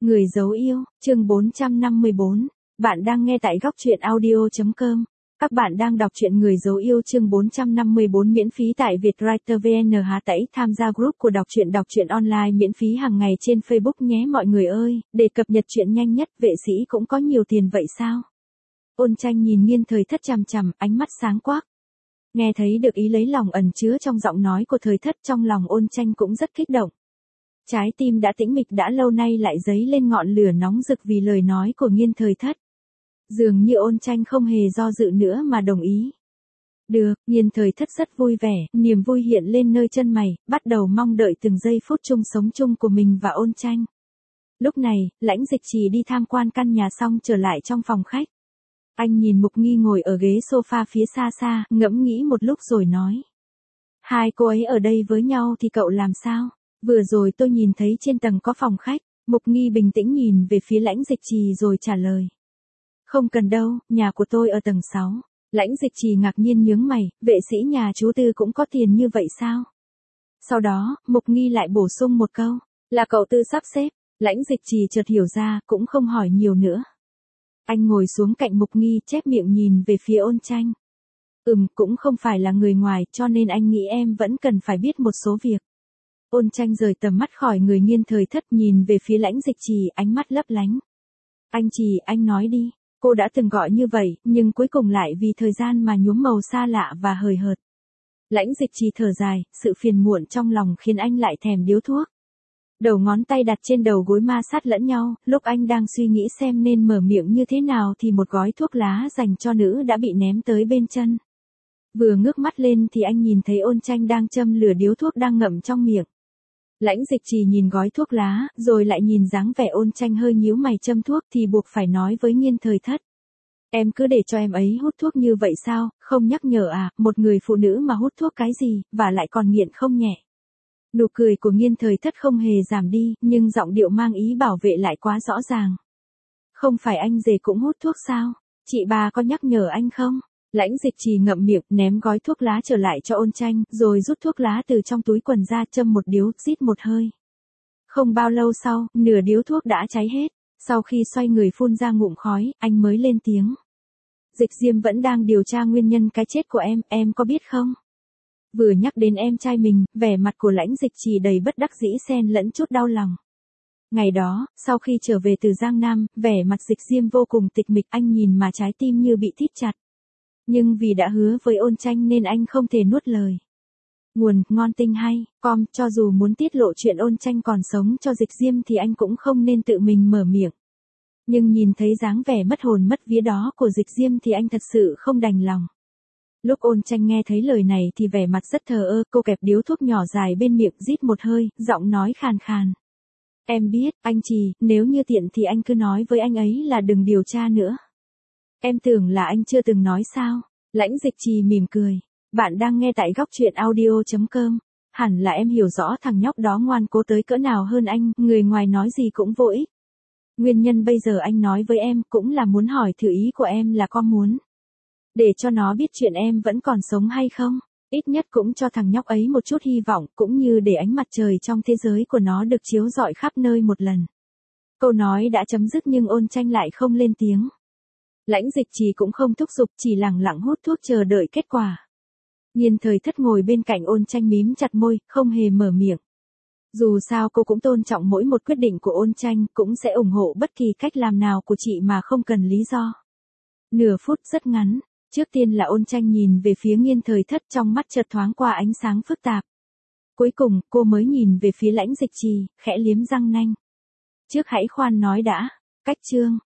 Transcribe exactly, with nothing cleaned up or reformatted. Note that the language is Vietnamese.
Người dấu yêu, chương bốn trăm năm mươi bốn. Bạn đang nghe tại góc truyện audio chấm com. Các bạn đang đọc truyện Người dấu yêu chương bốn trăm năm mươi bốn miễn phí tại Vietwriter vê en Hà Tĩnh. Tham gia group của đọc truyện đọc truyện online miễn phí hàng ngày trên Facebook nhé mọi người ơi, để cập nhật truyện nhanh nhất. Vệ sĩ cũng có nhiều tiền vậy sao? Ôn Tranh nhìn Nghiên Thời Thất chằm chằm, ánh mắt sáng quắc. Nghe thấy được ý lấy lòng ẩn chứa trong giọng nói của Thời Thất, trong lòng Ôn Tranh cũng rất kích động. Trái tim đã tĩnh mịch đã lâu nay lại dấy lên ngọn lửa nóng rực vì lời nói của Nghiên Thời Thất. Dường như Ôn Tranh không hề do dự nữa mà đồng ý. Được, Nghiên Thời Thất rất vui vẻ, niềm vui hiện lên nơi chân mày, bắt đầu mong đợi từng giây phút chung sống chung của mình và Ôn Tranh. Lúc này, Lãnh Dịch Trì đi tham quan căn nhà xong trở lại trong phòng khách. Anh nhìn Mục Nghi ngồi ở ghế sofa phía xa xa, ngẫm nghĩ một lúc rồi nói. Hai cô ấy ở đây với nhau thì cậu làm sao? Vừa rồi tôi nhìn thấy trên tầng có phòng khách. Mục Nghi bình tĩnh nhìn về phía Lãnh Dịch Trì rồi trả lời. Không cần đâu, nhà của tôi ở tầng sáu. Lãnh Dịch Trì ngạc nhiên nhướng mày, vệ sĩ nhà chú Tư cũng có tiền như vậy sao? Sau đó, Mục Nghi lại bổ sung một câu, là cậu Tư sắp xếp. Lãnh Dịch Trì chợt hiểu ra, cũng không hỏi nhiều nữa. Anh ngồi xuống cạnh Mục Nghi, chép miệng nhìn về phía Ôn Tranh. Ừm, cũng không phải là người ngoài, cho nên anh nghĩ em vẫn cần phải biết một số việc. Ôn Tranh rời tầm mắt khỏi người Nghiên Thời Thất, nhìn về phía Lãnh Dịch Trì, ánh mắt lấp lánh. Anh Trì, anh nói đi. Cô đã từng gọi như vậy, nhưng cuối cùng lại vì thời gian mà nhuốm màu xa lạ và hời hợt. Lãnh Dịch Trì thở dài, sự phiền muộn trong lòng khiến anh lại thèm điếu thuốc. Đầu ngón tay đặt trên đầu gối ma sát lẫn nhau, lúc anh đang suy nghĩ xem nên mở miệng như thế nào thì một gói thuốc lá dành cho nữ đã bị ném tới bên chân. Vừa ngước mắt lên thì anh nhìn thấy Ôn Tranh đang châm lửa điếu thuốc đang ngậm trong miệng. Lãnh Dịch Trì nhìn gói thuốc lá, rồi lại nhìn dáng vẻ Ôn Tranh hơi nhíu mày châm thuốc thì buộc phải nói với Nghiên Thời Thất. Em cứ để cho em ấy hút thuốc như vậy sao, không nhắc nhở à, một người phụ nữ mà hút thuốc cái gì, và lại còn nghiện không nhẹ. Nụ cười của Nghiên Thời Thất không hề giảm đi, nhưng giọng điệu mang ý bảo vệ lại quá rõ ràng. Không phải anh rể cũng hút thuốc sao? Chị bà có nhắc nhở anh không? Lãnh Dịch Trì ngậm miệng, ném gói thuốc lá trở lại cho Ôn Tranh, rồi rút thuốc lá từ trong túi quần ra châm một điếu, rít một hơi. Không bao lâu sau, nửa điếu thuốc đã cháy hết. Sau khi xoay người phun ra ngụm khói, anh mới lên tiếng. Dịch Diêm vẫn đang điều tra nguyên nhân cái chết của em, em có biết không? Vừa nhắc đến em trai mình, vẻ mặt của Lãnh Dịch Trì đầy bất đắc dĩ xen lẫn chút đau lòng. Ngày đó, sau khi trở về từ Giang Nam, vẻ mặt Dịch Diêm vô cùng tịch mịch, anh nhìn mà trái tim như bị thít chặt. Nhưng vì đã hứa với Ôn Tranh nên anh không thể nuốt lời. Nguồn, ngon tinh hay, com, cho dù muốn tiết lộ chuyện Ôn Tranh còn sống cho Dịch Diêm thì anh cũng không nên tự mình mở miệng. Nhưng nhìn thấy dáng vẻ mất hồn mất vía đó của Dịch Diêm thì anh thật sự không đành lòng. Lúc Ôn Tranh nghe thấy lời này thì vẻ mặt rất thờ ơ, cô kẹp điếu thuốc nhỏ dài bên miệng, rít một hơi, giọng nói khàn khàn. Em biết, anh Trì, nếu như tiện thì anh cứ nói với anh ấy là đừng điều tra nữa. Em tưởng là anh chưa từng nói sao? Lãnh Dịch Trì mỉm cười. Bạn đang nghe tại góc truyện audio chấm com. Hẳn là em hiểu rõ thằng nhóc đó ngoan cố tới cỡ nào hơn anh, người ngoài nói gì cũng vô ích. Nguyên nhân bây giờ anh nói với em cũng là muốn hỏi thử ý của em là có muốn để cho nó biết chuyện em vẫn còn sống hay không, ít nhất cũng cho thằng nhóc ấy một chút hy vọng, cũng như để ánh mặt trời trong thế giới của nó được chiếu rọi khắp nơi một lần. Câu nói đã chấm dứt nhưng Ôn Tranh lại không lên tiếng. Lãnh Dịch Trì cũng không thúc giục, chỉ lặng lặng hút thuốc chờ đợi kết quả. Nghiên Thời Thất ngồi bên cạnh Ôn Tranh mím chặt môi, không hề mở miệng. Dù sao cô cũng tôn trọng mỗi một quyết định của Ôn Tranh, cũng sẽ ủng hộ bất kỳ cách làm nào của chị mà không cần lý do. Nửa phút rất ngắn, trước tiên là Ôn Tranh nhìn về phía Nghiên Thời Thất, trong mắt chợt thoáng qua ánh sáng phức tạp. Cuối cùng, cô mới nhìn về phía Lãnh Dịch Trì, khẽ liếm răng nanh. Trước hãy khoan nói đã, cách chương.